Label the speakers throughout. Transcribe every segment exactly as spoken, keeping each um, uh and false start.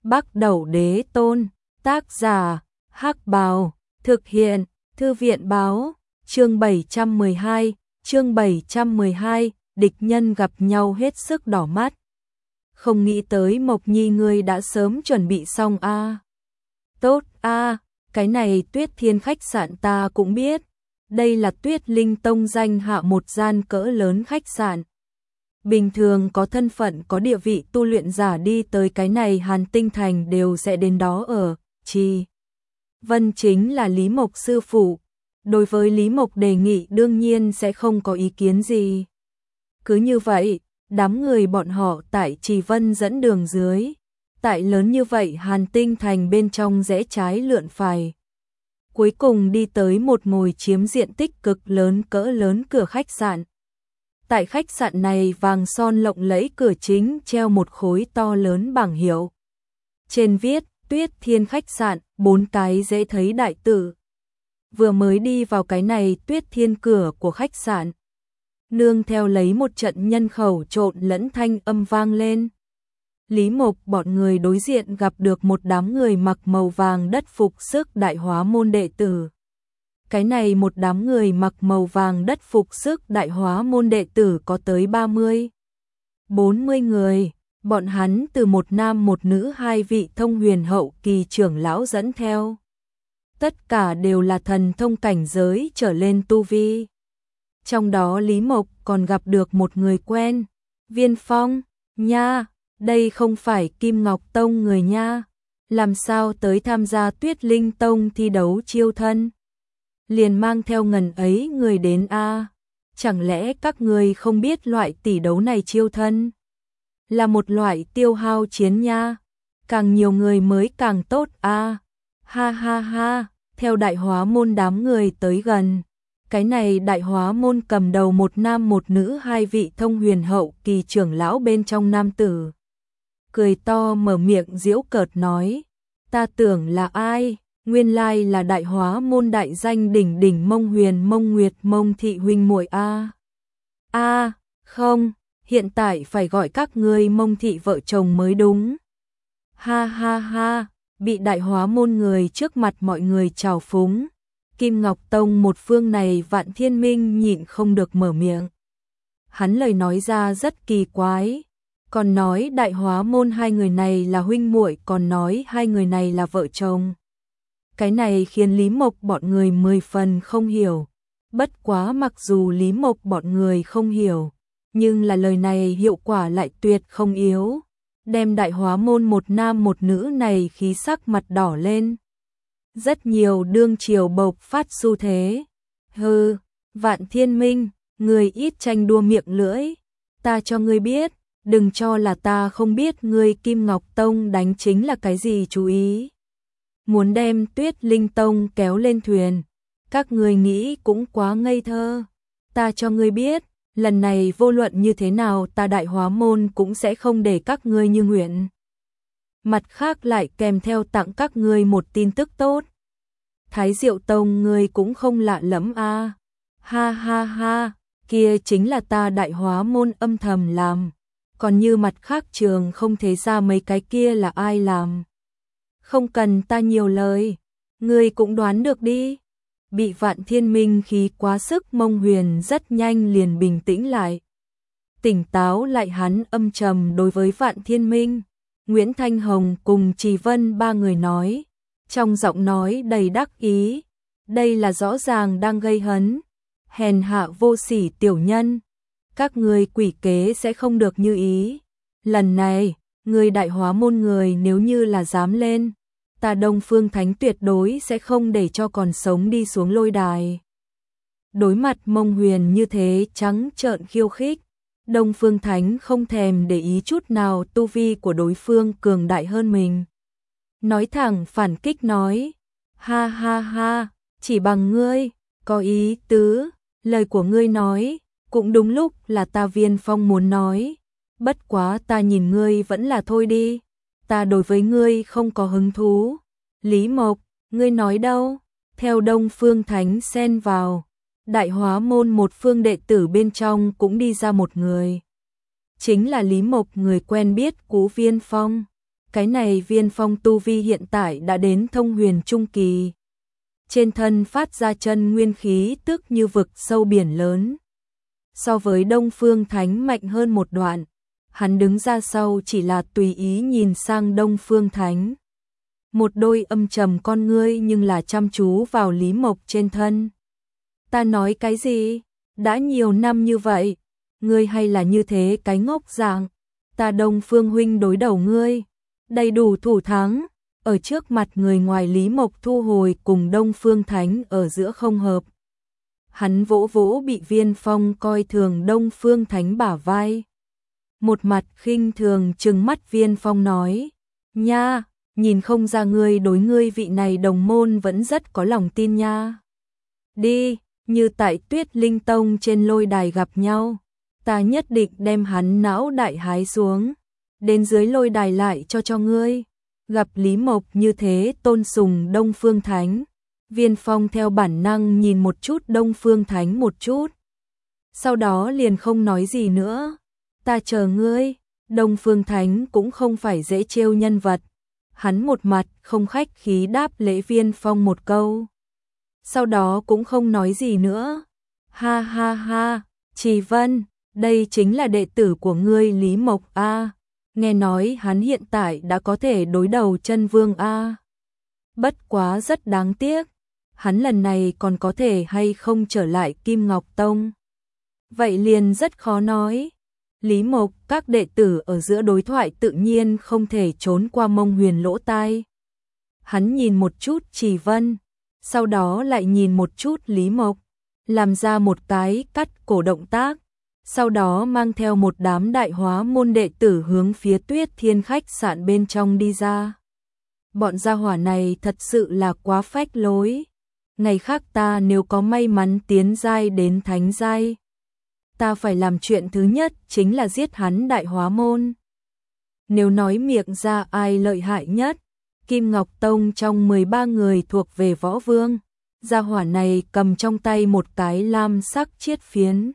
Speaker 1: Bắc Đẩu Đế Tôn, tác giả, Hắc Bào, thực hiện, Thư viện báo, chương bảy trăm mười hai, chương bảy trăm mười hai, địch nhân gặp nhau hết sức đỏ mắt. Không nghĩ tới Mộc Nhi ngươi đã sớm chuẩn bị xong a. À. Tốt a, à, cái này Tuyết Thiên khách sạn ta cũng biết. Đây là Tuyết Linh Tông danh hạ một gian cỡ lớn khách sạn. Bình thường có thân phận có địa vị tu luyện giả đi tới cái này Hàn Tinh Thành đều sẽ đến đó ở, Chi Vân chính là Lý Mộc sư phụ. Đối với Lý Mộc đề nghị đương nhiên sẽ không có ý kiến gì. Cứ như vậy, đám người bọn họ tại Trì Vân dẫn đường dưới. Tại lớn như vậy Hàn Tinh Thành bên trong rẽ trái lượn phải. Cuối cùng đi tới một ngồi chiếm diện tích cực lớn cỡ lớn cửa khách sạn. Tại khách sạn này vàng son lộng lẫy cửa chính treo một khối to lớn bảng hiệu. Trên viết Tuyết Thiên khách sạn, bốn cái dễ thấy đại tự. Vừa mới đi vào cái này Tuyết Thiên cửa của khách sạn. Nương theo lấy một trận nhân khẩu trộn lẫn thanh âm vang lên. Lý Mộc bọn người đối diện gặp được một đám người mặc màu vàng đất phục sức đại hóa môn đệ tử. Cái này một đám người mặc màu vàng đất phục sức đại hóa môn đệ tử có tới ba mươi, bốn mươi người. Bọn hắn từ một nam một nữ hai vị thông huyền hậu kỳ trưởng lão dẫn theo. Tất cả đều là thần thông cảnh giới trở lên tu vi. Trong đó Lý Mộc còn gặp được một người quen. Viên Phong, nha, đây không phải Kim Ngọc Tông người nha. Làm sao tới tham gia Tuyết Linh Tông thi đấu chiêu thân? Liền mang theo ngần ấy người đến a. Chẳng lẽ các người không biết loại tỷ đấu này chiêu thân? Là một loại tiêu hao chiến nha. Càng nhiều người mới càng tốt a. Ha ha ha, theo đại hóa môn đám người tới gần. Cái này đại hóa môn cầm đầu một nam một nữ hai vị thông huyền hậu kỳ trưởng lão bên trong nam tử. Cười to mở miệng giễu cợt nói. Ta tưởng là ai? Nguyên lai là đại hóa môn đại danh đỉnh đỉnh Mông Huyền Mông Nguyệt Mông thị huynh muội a. A, không, hiện tại phải gọi các ngươi Mông thị vợ chồng mới đúng. Ha ha ha, bị đại hóa môn người trước mặt mọi người trào phúng. Kim Ngọc Tông một phương này Vạn Thiên Minh nhịn không được mở miệng. Hắn lời nói ra rất kỳ quái, còn nói đại hóa môn hai người này là huynh muội, còn nói hai người này là vợ chồng. Cái này khiến Lý Mộc bọn người mười phần không hiểu. Bất quá mặc dù Lý Mộc bọn người không hiểu, nhưng là lời này hiệu quả lại tuyệt không yếu. Đem đại hóa môn một nam một nữ này khí sắc mặt đỏ lên. Rất nhiều đương triều bộc phát xu thế. Hừ, Vạn Thiên Minh, người ít tranh đua miệng lưỡi. Ta cho ngươi biết, đừng cho là ta không biết ngươi Kim Ngọc Tông đánh chính là cái gì chú ý. Muốn đem Tuyết Linh Tông kéo lên thuyền, các ngươi nghĩ cũng quá ngây thơ. Ta cho ngươi biết, lần này vô luận như thế nào ta đại hóa môn cũng sẽ không để các ngươi như nguyện. Mặt khác lại kèm theo tặng các ngươi một tin tức tốt. Thái Diệu Tông ngươi cũng không lạ lẫm a. À. Ha ha ha, kia chính là ta đại hóa môn âm thầm làm. Còn như mặt khác trường không thấy ra mấy cái kia là ai làm. Không cần ta nhiều lời, ngươi cũng đoán được đi. Bị Vạn Thiên Minh khí quá sức Mông Huyền rất nhanh liền bình tĩnh lại. Tỉnh táo lại hắn âm trầm đối với Vạn Thiên Minh. Nguyễn Thanh Hồng cùng Trì Vân ba người nói, trong giọng nói đầy đắc ý, đây là rõ ràng đang gây hấn. Hèn hạ vô sỉ tiểu nhân, các ngươi quỷ kế sẽ không được như ý. Lần này, người đại hóa môn người nếu như là dám lên, ta Đông Phương Thánh tuyệt đối sẽ không để cho còn sống đi xuống lôi đài. Đối mặt Mông Huyền như thế trắng trợn khiêu khích, Đông Phương Thánh không thèm để ý chút nào tu vi của đối phương cường đại hơn mình. Nói thẳng phản kích nói, ha ha ha, chỉ bằng ngươi, có ý tứ, lời của ngươi nói, cũng đúng lúc là ta Viên Phong muốn nói. Bất quá ta nhìn ngươi vẫn là thôi đi, ta đối với ngươi không có hứng thú. Lý Mộc, ngươi nói đâu? Theo Đông Phương Thánh xen vào, đại hóa môn một phương đệ tử bên trong cũng đi ra một người. Chính là Lý Mộc người quen biết của Viên Phong. Cái này Viên Phong tu vi hiện tại đã đến thông huyền trung kỳ. Trên thân phát ra chân nguyên khí tức như vực sâu biển lớn. So với Đông Phương Thánh mạnh hơn một đoạn. Hắn đứng ra sau chỉ là tùy ý nhìn sang Đông Phương Thánh. Một đôi âm trầm con ngươi nhưng là chăm chú vào Lý Mộc trên thân. Ta nói cái gì? Đã nhiều năm như vậy, ngươi hay là như thế cái ngốc dạng. Ta Đông Phương huynh đối đầu ngươi, đầy đủ thủ thắng. Ở trước mặt người ngoài Lý Mộc thu hồi cùng Đông Phương Thánh ở giữa không hợp. Hắn vỗ vỗ bị Viên Phong coi thường Đông Phương Thánh bả vai. Một mặt khinh thường trừng mắt Viên Phong nói, nha, nhìn không ra ngươi đối ngươi vị này đồng môn vẫn rất có lòng tin nha. Đi, như tại Tuyết Linh Tông trên lôi đài gặp nhau, ta nhất định đem hắn não đại hái xuống, đến dưới lôi đài lại cho cho ngươi. Gặp Lý Mộc như thế tôn sùng Đông Phương Thánh, Viên Phong theo bản năng nhìn một chút Đông Phương Thánh một chút. Sau đó liền không nói gì nữa. Ta chờ ngươi. Đông Phương Thánh cũng không phải dễ trêu nhân vật. Hắn một mặt không khách khí đáp lễ Viên Phong một câu. Sau đó cũng không nói gì nữa. Ha ha ha, Trì Vân, đây chính là đệ tử của ngươi Lý Mộc a. Nghe nói hắn hiện tại đã có thể đối đầu Chân Vương a. Bất quá rất đáng tiếc, hắn lần này còn có thể hay không trở lại Kim Ngọc Tông. Vậy liền rất khó nói. Lý Mộc, các đệ tử ở giữa đối thoại tự nhiên không thể trốn qua Mông Huyền lỗ tai. Hắn nhìn một chút Trì Vân, sau đó lại nhìn một chút Lý Mộc, làm ra một cái cắt cổ động tác, sau đó mang theo một đám đại hóa môn đệ tử hướng phía Tuyết Thiên khách sạn bên trong đi ra. Bọn gia hỏa này thật sự là quá phách lối. Ngày khác ta nếu có may mắn tiến giai đến thánh giai, ta phải làm chuyện thứ nhất chính là giết hắn đại hóa môn. Nếu nói miệng ra ai lợi hại nhất, Kim Ngọc Tông trong mười ba người thuộc về Võ Vương, gia hỏa này cầm trong tay một cái lam sắc chiết phiến.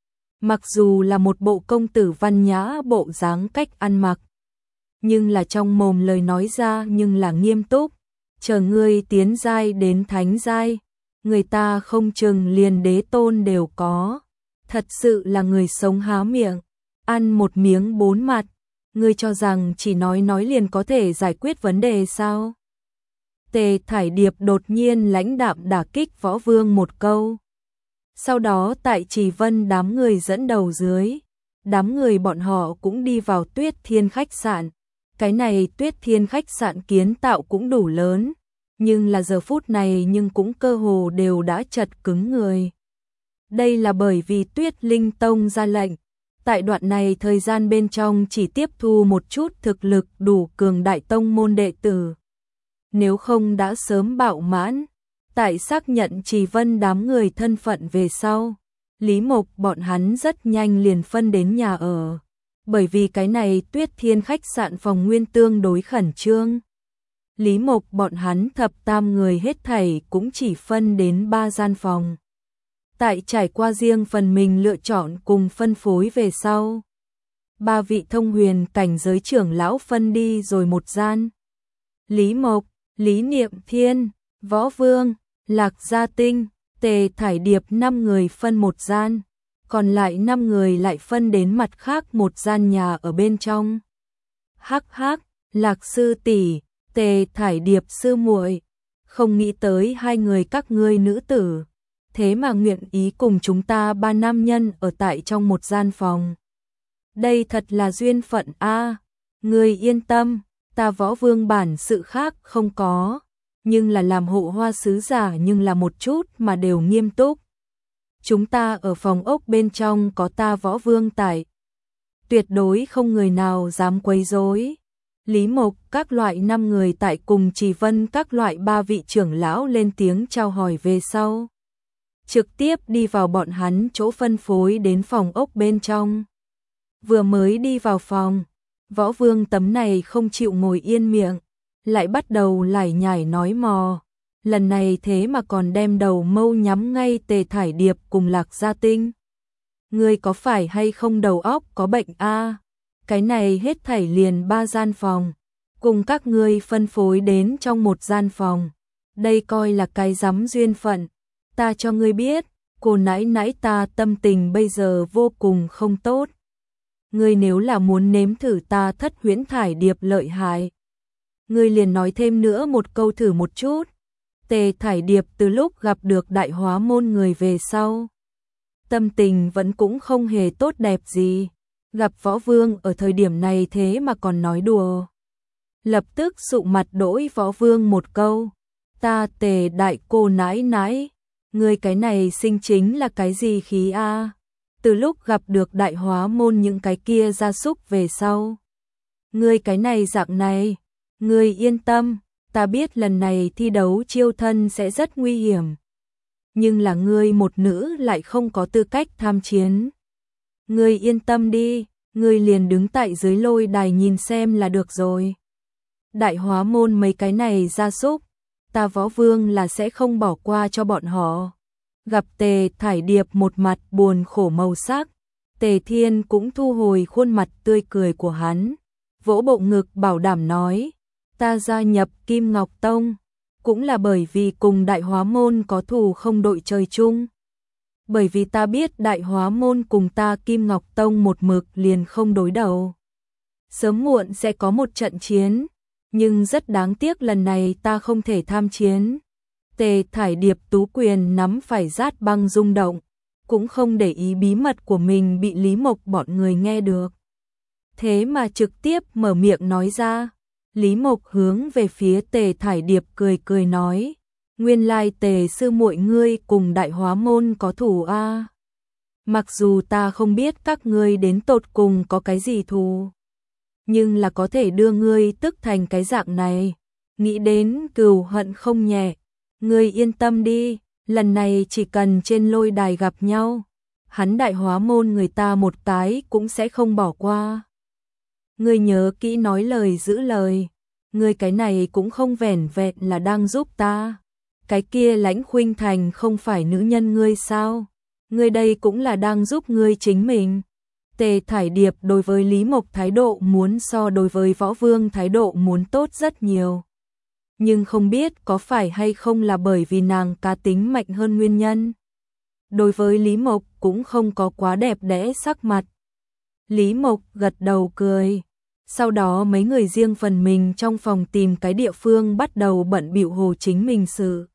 Speaker 1: Mặc dù là một bộ công tử văn nhã bộ dáng cách ăn mặc, nhưng là trong mồm lời nói ra nhưng là nghiêm túc. Chờ ngươi tiến giai đến thánh giai, người ta không chừng liền đế tôn đều có. Thật sự là người sống há miệng, ăn một miếng bốn mặt. Ngươi cho rằng chỉ nói nói liền có thể giải quyết vấn đề sao? Tề Thải Điệp đột nhiên lãnh đạm đả kích Võ Vương một câu. Sau đó tại Trì Vân đám người dẫn đầu dưới, đám người bọn họ cũng đi vào Tuyết Thiên khách sạn. Cái này Tuyết Thiên khách sạn kiến tạo cũng đủ lớn, nhưng là giờ phút này nhưng cũng cơ hồ đều đã chật cứng người. Đây là bởi vì Tuyết Linh Tông ra lệnh, tại đoạn này thời gian bên trong chỉ tiếp thu một chút thực lực đủ cường đại tông môn đệ tử. Nếu không đã sớm bạo mãn. Tại xác nhận Trì Vân đám người thân phận về sau, Lý Mộc bọn hắn rất nhanh liền phân đến nhà ở. Bởi vì cái này Tuyết Thiên khách sạn phòng nguyên tương đối khẩn trương. Lý Mộc bọn hắn thập tam người hết thảy cũng chỉ phân đến ba gian phòng. Tại trải qua riêng phần mình lựa chọn cùng phân phối về sau, ba vị thông huyền cảnh giới trưởng lão phân đi rồi một gian. Lý Mộc, Lý Niệm Thiên, Võ Vương, Lạc Gia Tinh, Tề Thải Điệp năm người phân một gian, còn lại năm người lại phân đến mặt khác một gian nhà ở bên trong. Hắc hắc, Lạc sư tỷ, Tề Thải Điệp sư muội, không nghĩ tới hai người các ngươi nữ tử, thế mà nguyện ý cùng chúng ta ba nam nhân ở tại trong một gian phòng. Đây thật là duyên phận a. Ngươi yên tâm, ta Võ Vương bản sự khác không có, nhưng là làm hộ hoa sứ giả nhưng là một chút mà đều nghiêm túc. Chúng ta ở phòng ốc bên trong có ta Võ Vương tại, tuyệt đối không người nào dám quấy rối. Lý Mộc các loại năm người tại cùng Trì Vân các loại ba vị trưởng lão lên tiếng chào hỏi về sau, trực tiếp đi vào bọn hắn chỗ phân phối đến phòng ốc bên trong. Vừa mới đi vào phòng, Võ Vương tấm này không chịu ngồi yên miệng, lại bắt đầu lải nhải nói mò. Lần này thế mà còn đem đầu mâu nhắm ngay Tề Thải Điệp cùng Lạc Gia Tinh. Ngươi có phải hay không đầu óc có bệnh a? Cái này hết thảy liền ba gian phòng, cùng các ngươi phân phối đến trong một gian phòng. Đây coi là cái rắm duyên phận. Ta cho ngươi biết, cô nãi nãi ta tâm tình bây giờ vô cùng không tốt. Ngươi nếu là muốn nếm thử ta Thất Huyễn Thải Điệp lợi hại, ngươi liền nói thêm nữa một câu thử một chút. Tề Thải Điệp từ lúc gặp được Đại Hóa Môn người về sau, tâm tình vẫn cũng không hề tốt đẹp gì. Gặp Võ Vương ở thời điểm này thế mà còn nói đùa. Lập tức sụ mặt đỗi Võ Vương một câu. Ta Tề đại cô nãi nãi, ngươi cái này sinh chính là cái gì khí a? Từ lúc gặp được Đại Hóa Môn những cái kia gia súc về sau, ngươi cái này dạng này, ngươi yên tâm, ta biết lần này thi đấu chiêu thân sẽ rất nguy hiểm. Nhưng là ngươi một nữ lại không có tư cách tham chiến. Ngươi yên tâm đi, ngươi liền đứng tại dưới lôi đài nhìn xem là được rồi. Đại Hóa Môn mấy cái này gia súc, ta Võ Vương là sẽ không bỏ qua cho bọn họ. Gặp Tề Thải Điệp một mặt buồn khổ màu sắc, Tề Thiên cũng thu hồi khuôn mặt tươi cười của hắn, vỗ bộ ngực bảo đảm nói, ta gia nhập Kim Ngọc Tông, cũng là bởi vì cùng Đại Hóa Môn có thù không đội trời chung. Bởi vì ta biết Đại Hóa Môn cùng ta Kim Ngọc Tông một mực liền không đối đầu. Sớm muộn sẽ có một trận chiến, nhưng rất đáng tiếc lần này ta không thể tham chiến. Tề Thải Điệp tú quyền nắm phải rát băng rung động, cũng không để ý bí mật của mình bị Lý Mộc bọn người nghe được. Thế mà trực tiếp mở miệng nói ra. Lý Mộc hướng về phía Tề Thải Điệp cười cười nói, nguyên lai Tề sư muội ngươi cùng Đại Hóa Môn có thù a. Mặc dù ta không biết các ngươi đến tột cùng có cái gì thù, nhưng là có thể đưa ngươi tức thành cái dạng này, nghĩ đến cừu hận không nhẹ. Ngươi yên tâm đi, lần này chỉ cần trên lôi đài gặp nhau, hắn Đại Hóa Môn người ta một cái cũng sẽ không bỏ qua. Ngươi nhớ kỹ nói lời giữ lời, ngươi cái này cũng không vẻn vẹn là đang giúp ta. Cái kia Lãnh Khuynh Thành không phải nữ nhân ngươi sao? Ngươi đây cũng là đang giúp ngươi chính mình. Tề Thải Điệp đối với Lý Mộc thái độ muốn so đối với Võ Vương thái độ muốn tốt rất nhiều. Nhưng không biết có phải hay không là bởi vì nàng cá tính mạnh hơn nguyên nhân. Đối với Lý Mộc cũng không có quá đẹp đẽ sắc mặt. Lý Mộc gật đầu cười. Sau đó mấy người riêng phần mình trong phòng tìm cái địa phương bắt đầu bận bịu hồ chính mình sự.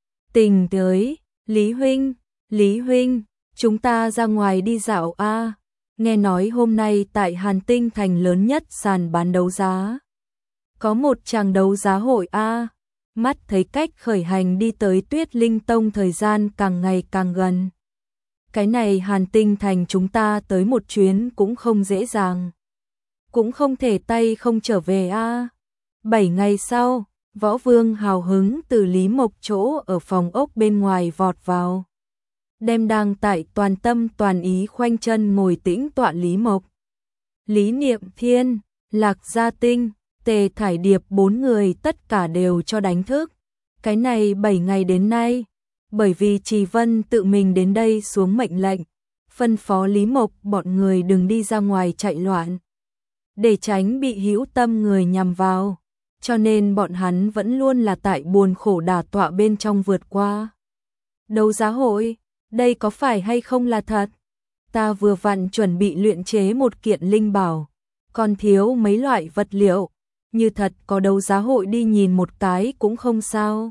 Speaker 1: Tình tới, Lý Huynh, Lý Huynh, chúng ta ra ngoài đi dạo a. Nghe nói hôm nay tại Hàn Tinh thành lớn nhất sàn bán đấu giá. Có một tràng đấu giá hội a. Mắt thấy cách khởi hành đi tới Tuyết Linh Tông thời gian càng ngày càng gần. Cái này Hàn Tinh thành chúng ta tới một chuyến cũng không dễ dàng. Cũng không thể tay không trở về a. Bảy ngày sau, Võ Vương hào hứng từ Lý Mộc chỗ ở phòng ốc bên ngoài vọt vào. Đem đang tại toàn tâm toàn ý khoanh chân ngồi tĩnh tọa Lý Mộc. Lý Niệm Thiên, Lạc Gia Tinh, Tề Thải Điệp bốn người tất cả đều cho đánh thức. Cái này bảy ngày đến nay, bởi vì Trì Vân tự mình đến đây xuống mệnh lệnh, phân phó Lý Mộc bọn người đừng đi ra ngoài chạy loạn, để tránh bị hữu tâm người nhằm vào, cho nên bọn hắn vẫn luôn là tại buồn khổ đả tọa bên trong vượt qua. Đấu giá hội, đây có phải hay không là thật? Ta vừa vặn chuẩn bị luyện chế một kiện linh bảo, còn thiếu mấy loại vật liệu, như thật có đấu giá hội đi nhìn một cái cũng không sao.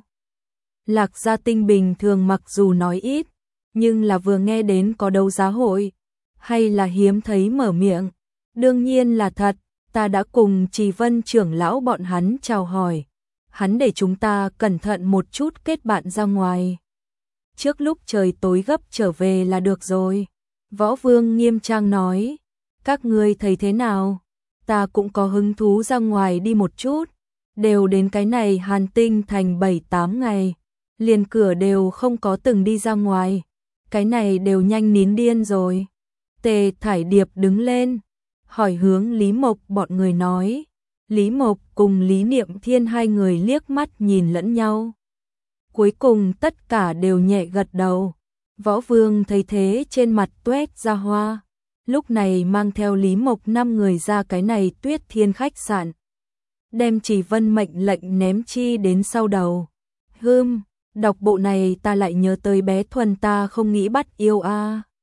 Speaker 1: Lạc Gia Tinh bình thường mặc dù nói ít, nhưng là vừa nghe đến có đấu giá hội, hay là hiếm thấy mở miệng. Đương nhiên là thật, ta đã cùng Trì Vân trưởng lão bọn hắn chào hỏi. Hắn để chúng ta cẩn thận một chút kết bạn ra ngoài. Trước lúc trời tối gấp trở về là được rồi. Võ Vương nghiêm trang nói, các ngươi thấy thế nào? Ta cũng có hứng thú ra ngoài đi một chút. Đều đến cái này Hàn Tinh thành bảy tám ngày, liền cửa đều không có từng đi ra ngoài. Cái này đều nhanh nín điên rồi. Tề Thải Điệp đứng lên, hỏi hướng Lý Mộc bọn người nói. Lý Mộc cùng Lý Niệm Thiên hai người liếc mắt nhìn lẫn nhau. Cuối cùng tất cả đều nhẹ gật đầu. Võ Vương thấy thế trên mặt tuét ra hoa. Lúc này mang theo Lý Mộc năm người ra cái này Tuyết Thiên khách sạn. đem Chỉ Vân mệnh lệnh ném chi đến sau đầu. Hưm, đọc bộ này ta lại nhớ tới bé Thuần ta không nghĩ bắt yêu a.